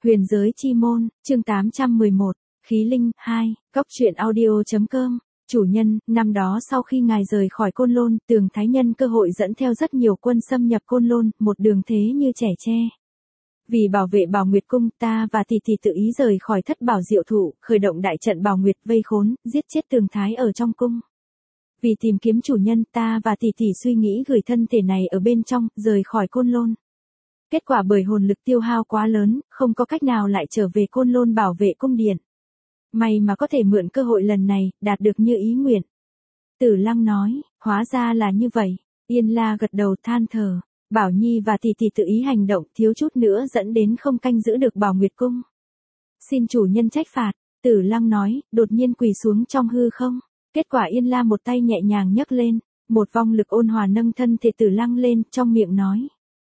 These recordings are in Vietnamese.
Huyền giới chi môn, chương 811, khí linh, 2, góc truyện audio.com. Chủ nhân, năm đó sau khi ngài rời khỏi Côn Lôn, Tường Thái Nhân cơ hội dẫn theo rất nhiều quân xâm nhập Côn Lôn, một đường thế như trẻ tre. Vì bảo vệ Bảo Nguyệt Cung, ta và tỷ tỷ tự ý rời khỏi Thất Bảo Diệu Thụ, khởi động đại trận Bảo Nguyệt vây khốn, giết chết Tường Thái ở trong cung. Vì tìm kiếm chủ nhân, ta và tỷ tỷ suy nghĩ gửi thân thể này ở bên trong, rời khỏi Côn Lôn. Kết quả bởi hồn lực tiêu hao quá lớn, không có cách nào lại trở về Côn Lôn bảo vệ cung điện. May mà có thể mượn cơ hội lần này, đạt được như ý nguyện. Tử Lăng nói, hóa ra là như vậy. Yên La gật đầu than thở. Bảo Nhi và tỷ tỷ tự ý hành động, thiếu chút nữa dẫn đến không canh giữ được Bảo Nguyệt Cung. Xin chủ nhân trách phạt. Tử Lăng nói, đột nhiên quỳ xuống trong hư không. Kết quả Yên La một tay nhẹ nhàng nhấc lên, một vong lực ôn hòa nâng thân thể Tử Lăng lên, trong miệng nói.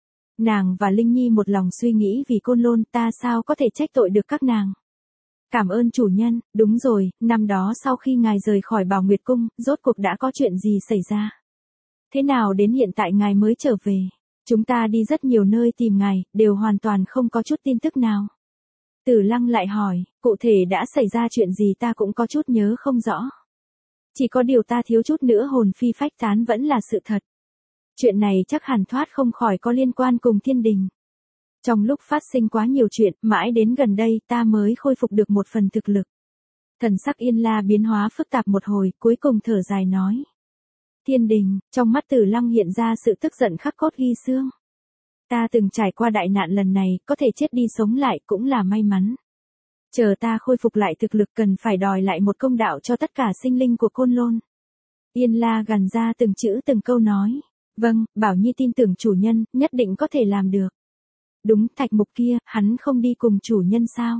Nàng và Linh Nhi một lòng suy nghĩ vì Côn Lôn, ta sao có thể trách tội được các nàng. Cảm ơn chủ nhân, đúng rồi, năm đó sau khi ngài rời khỏi Bảo Nguyệt Cung, rốt cuộc đã có chuyện gì xảy ra? Thế nào đến hiện tại ngài mới trở về? Chúng ta đi rất nhiều nơi tìm ngài, đều hoàn toàn không có chút tin tức nào. Tử Lăng lại hỏi, cụ thể đã xảy ra chuyện gì ta cũng có chút nhớ không rõ. Chỉ có điều ta thiếu chút nữa hồn phi phách tán vẫn là sự thật. Chuyện này chắc hẳn thoát không khỏi có liên quan cùng thiên đình. Trong lúc phát sinh quá nhiều chuyện, mãi đến gần đây ta mới khôi phục được một phần thực lực. Thần sắc Yên La biến hóa phức tạp một hồi, cuối cùng thở dài nói. Thiên đình, trong mắt Tử Lăng hiện ra sự tức giận khắc cốt ghi xương. Ta từng trải qua đại nạn lần này, có thể chết đi sống lại cũng là may mắn. Chờ ta khôi phục lại thực lực cần phải đòi lại một công đạo cho tất cả sinh linh của Côn Lôn. Yên La gằn ra từng chữ từng câu nói. Vâng, Bảo Nhi tin tưởng chủ nhân, nhất định có thể làm được. Đúng, Thạch Mục kia, hắn không đi cùng chủ nhân sao?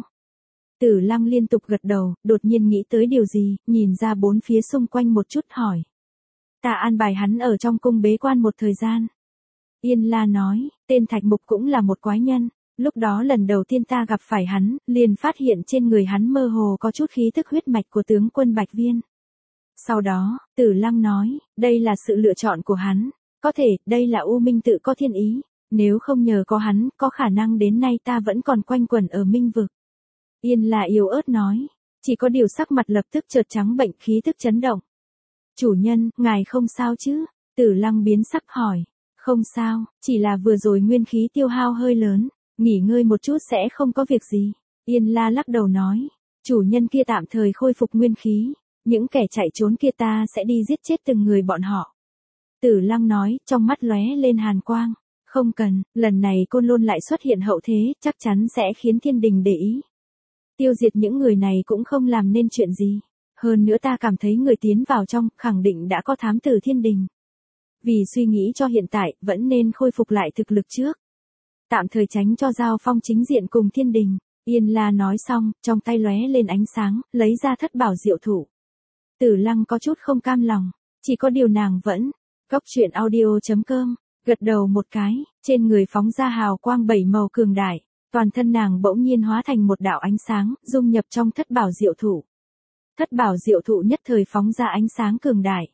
Tử Lăng liên tục gật đầu, đột nhiên nghĩ tới điều gì, nhìn ra bốn phía xung quanh một chút hỏi. Ta an bài hắn ở trong cung bế quan một thời gian. Yên La nói, tên Thạch Mục cũng là một quái nhân. Lúc đó lần đầu tiên ta gặp phải hắn, liền phát hiện trên người hắn mơ hồ có chút khí tức huyết mạch của tướng quân Bạch Viên. Sau đó, Tử Lăng nói, đây là sự lựa chọn của hắn. Có thể, đây là U Minh tự có thiên ý. Nếu không nhờ có hắn, có khả năng đến nay ta vẫn còn quanh quẩn ở Minh vực. Yên La yếu ớt nói. Chỉ có điều sắc mặt lập tức chợt trắng bệnh, khí tức chấn động. Chủ nhân, ngài không sao chứ? Tử Lăng biến sắc hỏi. Không sao, chỉ là vừa rồi nguyên khí tiêu hao hơi lớn. Nghỉ ngơi một chút sẽ không có việc gì. Yên La lắc đầu nói. Chủ nhân kia tạm thời khôi phục nguyên khí. Những kẻ chạy trốn kia ta sẽ đi giết chết từng người bọn họ. Tử Lăng nói, trong mắt lóe lên hàn quang. Không cần, lần này Côn Lôn lại xuất hiện hậu thế, chắc chắn sẽ khiến thiên đình để ý. Tiêu diệt những người này cũng không làm nên chuyện gì. Hơn nữa ta cảm thấy người tiến vào trong, khẳng định đã có thám tử thiên đình. Vì suy nghĩ cho hiện tại, vẫn nên khôi phục lại thực lực trước. Tạm thời tránh cho giao phong chính diện cùng thiên đình. Yên La nói xong, trong tay lóe lên ánh sáng, lấy ra Thất Bảo Diệu Thụ. Tử Lăng có chút không cam lòng, chỉ có điều nàng vẫn. Góc truyện audio.com. Gật đầu một cái, trên người phóng ra hào quang 7 màu cường đại, toàn thân nàng bỗng nhiên hóa thành một đạo ánh sáng, dung nhập trong Thất Bảo Diệu Thụ. Thất Bảo Diệu Thụ nhất thời phóng ra ánh sáng cường đại.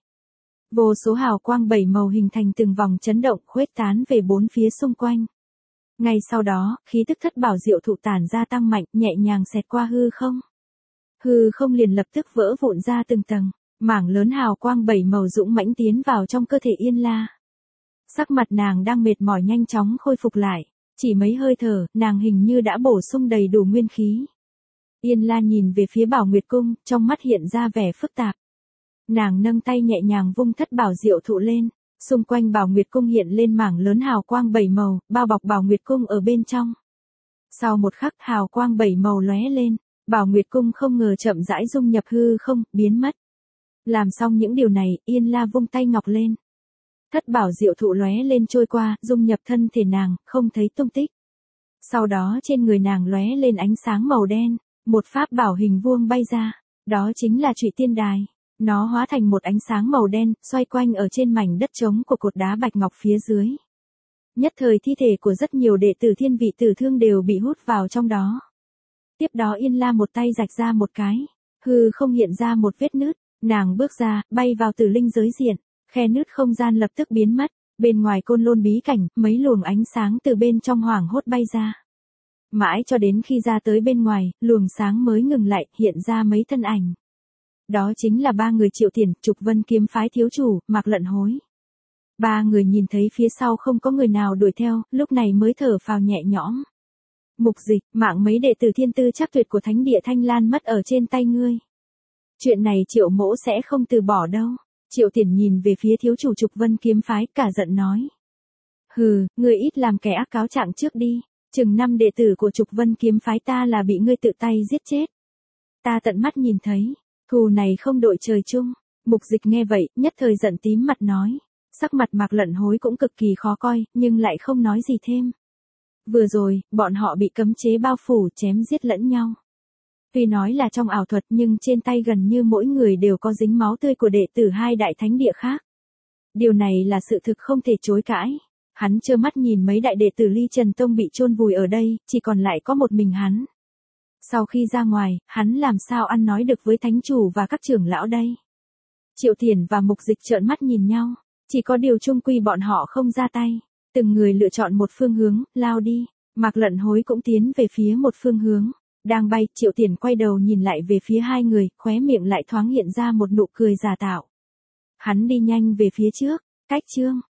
Vô số hào quang 7 màu hình thành từng vòng chấn động khuếch tán về bốn phía xung quanh. Ngay sau đó, khí tức Thất Bảo Diệu Thụ tản ra tăng mạnh, nhẹ nhàng xẹt qua hư không. Hư không liền lập tức vỡ vụn ra từng tầng, mảng lớn hào quang 7 màu dũng mãnh tiến vào trong cơ thể Yên La. Sắc mặt nàng đang mệt mỏi nhanh chóng khôi phục lại, chỉ mấy hơi thở, nàng hình như đã bổ sung đầy đủ nguyên khí. Yên La nhìn về phía Bảo Nguyệt Cung, trong mắt hiện ra vẻ phức tạp. Nàng nâng tay nhẹ nhàng vung Thất Bảo Diệu Thụ lên, xung quanh Bảo Nguyệt Cung hiện lên mảng lớn hào quang 7 màu, bao bọc Bảo Nguyệt Cung ở bên trong. Sau một khắc hào quang 7 màu lóe lên, Bảo Nguyệt Cung không ngờ chậm rãi dung nhập hư không, biến mất. Làm xong những điều này, Yên La vung tay ngọc lên. Thất Bảo Diệu Thụ lóe lên trôi qua, dung nhập thân thể nàng, không thấy tung tích. Sau đó trên người nàng lóe lên ánh sáng màu đen, một pháp bảo hình vuông bay ra, đó chính là Trụy Tiên Đài. Nó hóa thành một ánh sáng màu đen, xoay quanh ở trên mảnh đất trống của cột đá bạch ngọc phía dưới. Nhất thời thi thể của rất nhiều đệ tử Thiên Vị Tử Thương đều bị hút vào trong đó. Tiếp đó Yên La một tay rạch ra một cái, hư không hiện ra một vết nứt, nàng bước ra, bay vào Tử Linh giới diện. Khe nứt không gian lập tức biến mất, bên ngoài Côn Lôn bí cảnh, mấy luồng ánh sáng từ bên trong hoảng hốt bay ra. Mãi cho đến khi ra tới bên ngoài, luồng sáng mới ngừng lại, hiện ra mấy thân ảnh. Đó chính là ba người Triệu Thiển, Trục Vân kiếm phái thiếu chủ, Mạc Lận Hối. Ba người nhìn thấy phía sau không có người nào đuổi theo, lúc này mới thở phào nhẹ nhõm. Mục Dịch, mạng mấy đệ tử thiên tư chắc tuyệt của Thánh địa Thanh Lan mất ở trên tay ngươi. Chuyện này Triệu mỗ sẽ không từ bỏ đâu. Triệu Thiển nhìn về phía thiếu chủ Trục Vân kiếm phái, cả giận nói. Hừ, ngươi ít làm kẻ ác cáo trạng trước đi. Chừng 5 đệ tử của Trục Vân kiếm phái ta là bị ngươi tự tay giết chết. Ta tận mắt nhìn thấy, thù này không đội trời chung. Mục Dịch nghe vậy, nhất thời giận tím mặt nói. Sắc mặt Mạc Lận Hối cũng cực kỳ khó coi, nhưng lại không nói gì thêm. Vừa rồi, bọn họ bị cấm chế bao phủ chém giết lẫn nhau. Tuy nói là trong ảo thuật nhưng trên tay gần như mỗi người đều có dính máu tươi của đệ tử hai đại thánh địa khác. Điều này là sự thực không thể chối cãi. Hắn trơ mắt nhìn mấy đại đệ tử Ly Trần Tông bị chôn vùi ở đây, chỉ còn lại có một mình hắn. Sau khi ra ngoài, hắn làm sao ăn nói được với thánh chủ và các trưởng lão đây? Triệu Thiển và Mục Dịch trợn mắt nhìn nhau, chỉ có điều chung quy bọn họ không ra tay. Từng người lựa chọn một phương hướng, lao đi. Mạc Lận Hối cũng tiến về phía một phương hướng. Đang bay, Triệu Thiển quay đầu nhìn lại về phía hai người, khóe miệng lại thoáng hiện ra một nụ cười giả tạo. Hắn đi nhanh về phía trước, cách chương